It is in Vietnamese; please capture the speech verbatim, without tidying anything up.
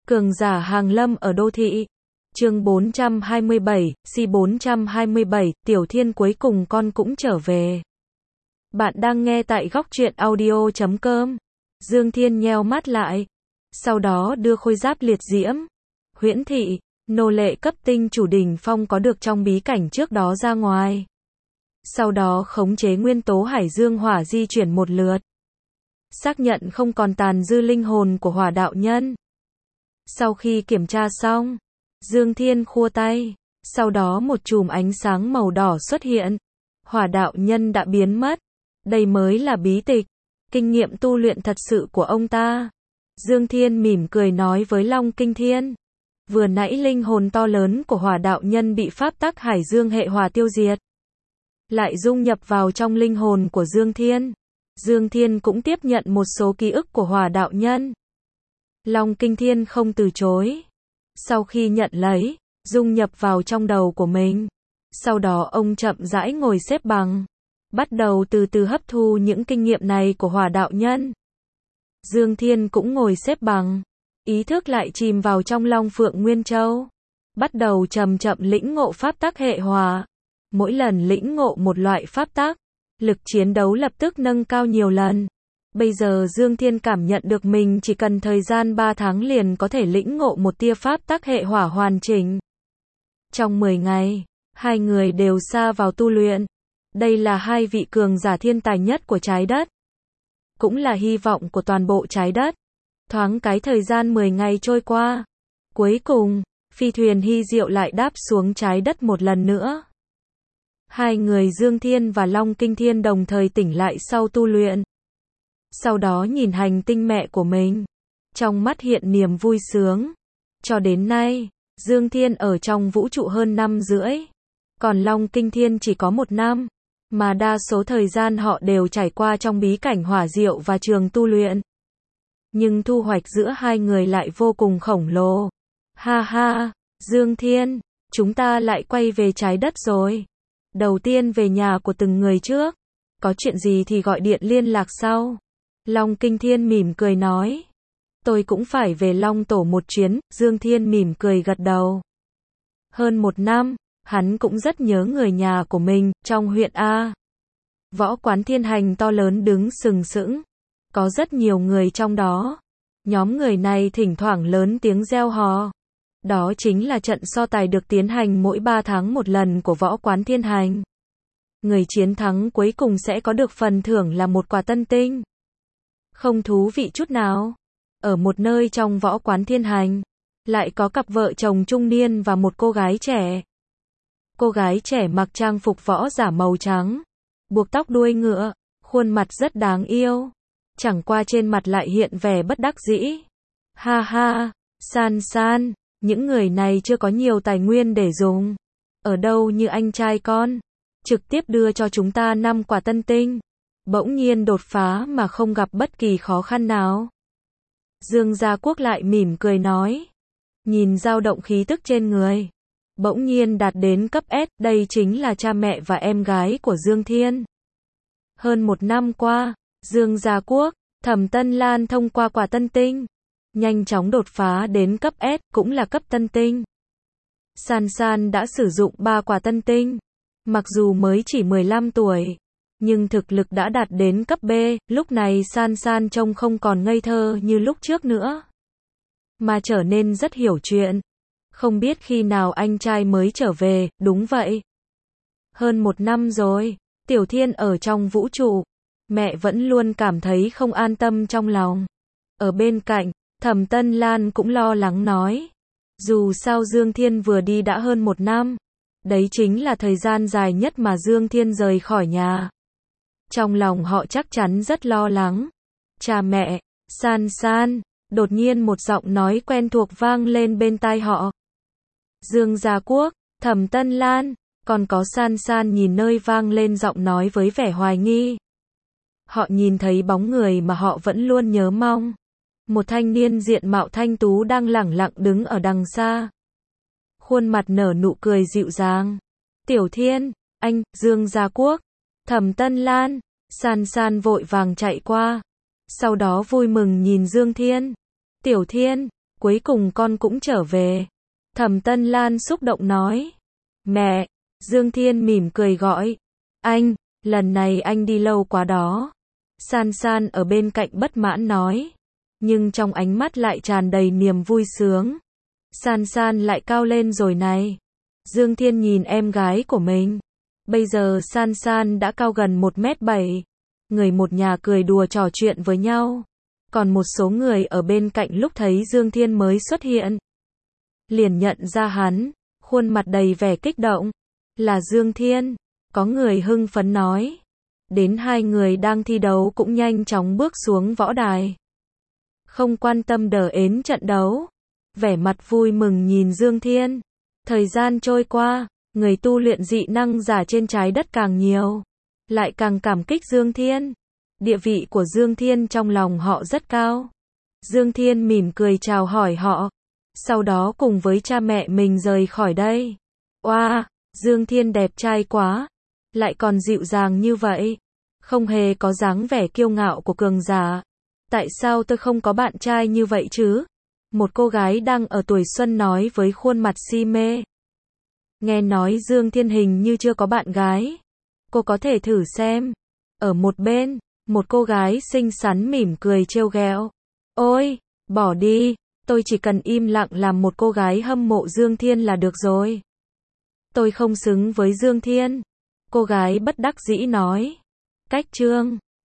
Cường giả hàng lâm ở đô thị. Chương bốn trăm hai mươi bảy, C bốn trăm hai mươi bảy, Tiểu Thiên cuối cùng con cũng trở về. Bạn đang nghe tại góc truyện audio chấm com. Dương Thiên nheo mắt lại. Sau đó đưa khôi giáp liệt diễm. Huyễn thị, nô lệ cấp tinh chủ đỉnh phong có được trong bí cảnh trước đó ra ngoài. Sau đó khống chế nguyên tố hải dương hỏa di chuyển một lượt. Xác nhận không còn tàn dư linh hồn của hỏa đạo nhân. Sau khi kiểm tra xong, Dương Thiên khua tay, sau đó một chùm ánh sáng màu đỏ xuất hiện. Hỏa đạo nhân đã biến mất. Đây mới là bí tịch, kinh nghiệm tu luyện thật sự của ông ta. Dương Thiên mỉm cười nói với Long Kinh Thiên. Vừa nãy linh hồn to lớn của hỏa đạo nhân bị pháp tắc hải dương hệ hỏa tiêu diệt, lại dung nhập vào trong linh hồn của Dương Thiên. Dương Thiên cũng tiếp nhận một số ký ức của hỏa đạo nhân. Long Kinh Thiên không từ chối. Sau khi nhận lấy, dung nhập vào trong đầu của mình. Sau đó ông chậm rãi ngồi xếp bằng, bắt đầu từ từ hấp thu những kinh nghiệm này của hỏa đạo nhân. Dương Thiên cũng ngồi xếp bằng, ý thức lại chìm vào trong Long Phượng Nguyên Châu, bắt đầu chậm chậm lĩnh ngộ pháp tắc hệ hỏa. Mỗi lần lĩnh ngộ một loại pháp tắc, lực chiến đấu lập tức nâng cao nhiều lần. Bây giờ Dương Thiên cảm nhận được mình chỉ cần thời gian ba tháng liền có thể lĩnh ngộ một tia pháp tắc hệ hỏa hoàn chỉnh. Trong mười ngày, hai người đều sa vào tu luyện. Đây là hai vị cường giả thiên tài nhất của trái đất, cũng là hy vọng của toàn bộ trái đất. Thoáng cái thời gian mười ngày trôi qua, cuối cùng, phi thuyền hy diệu lại đáp xuống trái đất một lần nữa. Hai người Dương Thiên và Long Kinh Thiên đồng thời tỉnh lại sau tu luyện. Sau đó nhìn hành tinh mẹ của mình, trong mắt hiện niềm vui sướng. Cho đến nay, Dương Thiên ở trong vũ trụ hơn năm rưỡi, còn Long Kinh Thiên chỉ có một năm, mà đa số thời gian họ đều trải qua trong bí cảnh hỏa diệu và trường tu luyện. Nhưng thu hoạch giữa hai người lại vô cùng khổng lồ. Ha ha, Dương Thiên, chúng ta lại quay về trái đất rồi. Đầu tiên về nhà của từng người trước, có chuyện gì thì gọi điện liên lạc sau. Long Kinh Thiên mỉm cười nói. Tôi cũng phải về Long Tổ một chuyến. Dương Thiên mỉm cười gật đầu. Hơn một năm, hắn cũng rất nhớ người nhà của mình. Trong huyện A, võ quán Thiên Hành to lớn đứng sừng sững, có rất nhiều người trong đó. Nhóm người này thỉnh thoảng lớn tiếng reo hò. Đó chính là trận so tài được tiến hành mỗi ba tháng một lần của võ quán Thiên Hành. Người chiến thắng cuối cùng sẽ có được phần thưởng là một quả tân tinh. Không thú vị chút nào. Ở một nơi trong võ quán Thiên Hành, lại có cặp vợ chồng trung niên và một cô gái trẻ. Cô gái trẻ mặc trang phục võ giả màu trắng, buộc tóc đuôi ngựa, khuôn mặt rất đáng yêu. Chẳng qua trên mặt lại hiện vẻ bất đắc dĩ. Ha ha, San San, những người này chưa có nhiều tài nguyên để dùng. Ở đâu như anh trai con, trực tiếp đưa cho chúng ta năm quả tân tinh. Bỗng nhiên đột phá mà không gặp bất kỳ khó khăn nào. Dương Gia Quốc lại mỉm cười nói. Nhìn dao động khí tức trên người, bỗng nhiên đạt đến cấp S. Đây chính là cha mẹ và em gái của Dương Thiên. Hơn một năm qua, Dương Gia Quốc, Thẩm Tân Lan thông qua quả tân tinh, nhanh chóng đột phá đến cấp S, cũng là cấp tân tinh. San San đã sử dụng ba quả tân tinh. Mặc dù mới chỉ mười lăm tuổi, nhưng thực lực đã đạt đến cấp B. Lúc này San San trông không còn ngây thơ như lúc trước nữa, mà trở nên rất hiểu chuyện. Không biết khi nào anh trai mới trở về. Đúng vậy, hơn một năm rồi. Tiểu Thiên ở trong vũ trụ, mẹ vẫn luôn cảm thấy không an tâm trong lòng. Ở bên cạnh, Thẩm Tân Lan cũng lo lắng nói. Dù sao Dương Thiên vừa đi đã hơn một năm. Đấy chính là thời gian dài nhất mà Dương Thiên rời khỏi nhà. Trong lòng họ chắc chắn rất lo lắng. Cha mẹ, San San, đột nhiên một giọng nói quen thuộc vang lên bên tai họ. Dương Gia Quốc, Thẩm Tân Lan, còn có San San nhìn nơi vang lên giọng nói với vẻ hoài nghi. Họ nhìn thấy bóng người mà họ vẫn luôn nhớ mong. Một thanh niên diện mạo thanh tú đang lẳng lặng đứng ở đằng xa. Khuôn mặt nở nụ cười dịu dàng. Tiểu Thiên, anh, Dương Gia Quốc, Thẩm Tân Lan, San San vội vàng chạy qua. Sau đó vui mừng nhìn Dương Thiên. Tiểu Thiên, cuối cùng con cũng trở về. Thẩm Tân Lan xúc động nói. Mẹ, Dương Thiên mỉm cười gọi. Anh, lần này anh đi lâu quá đó. San San ở bên cạnh bất mãn nói. Nhưng trong ánh mắt lại tràn đầy niềm vui sướng. San San lại cao lên rồi này. Dương Thiên nhìn em gái của mình. Bây giờ San San đã cao gần một mét bảy. Người một nhà cười đùa trò chuyện với nhau. Còn một số người ở bên cạnh lúc thấy Dương Thiên mới xuất hiện, liền nhận ra hắn, khuôn mặt đầy vẻ kích động. Là Dương Thiên. Có người hưng phấn nói. Đến hai người đang thi đấu cũng nhanh chóng bước xuống võ đài. Không quan tâm đờ ến trận đấu. Vẻ mặt vui mừng nhìn Dương Thiên. Thời gian trôi qua, người tu luyện dị năng giả trên trái đất càng nhiều. Lại càng cảm kích Dương Thiên. Địa vị của Dương Thiên trong lòng họ rất cao. Dương Thiên mỉm cười chào hỏi họ. Sau đó cùng với cha mẹ mình rời khỏi đây. Oa, wow, Dương Thiên đẹp trai quá. Lại còn dịu dàng như vậy. Không hề có dáng vẻ kiêu ngạo của cường giả. Tại sao tôi không có bạn trai như vậy chứ? Một cô gái đang ở tuổi xuân nói với khuôn mặt si mê. Nghe nói Dương Thiên hình như chưa có bạn gái. Cô có thể thử xem. Ở một bên, một cô gái xinh xắn mỉm cười trêu ghẹo. Ôi, bỏ đi, tôi chỉ cần im lặng làm một cô gái hâm mộ Dương Thiên là được rồi. Tôi không xứng với Dương Thiên. Cô gái bất đắc dĩ nói. Cách chương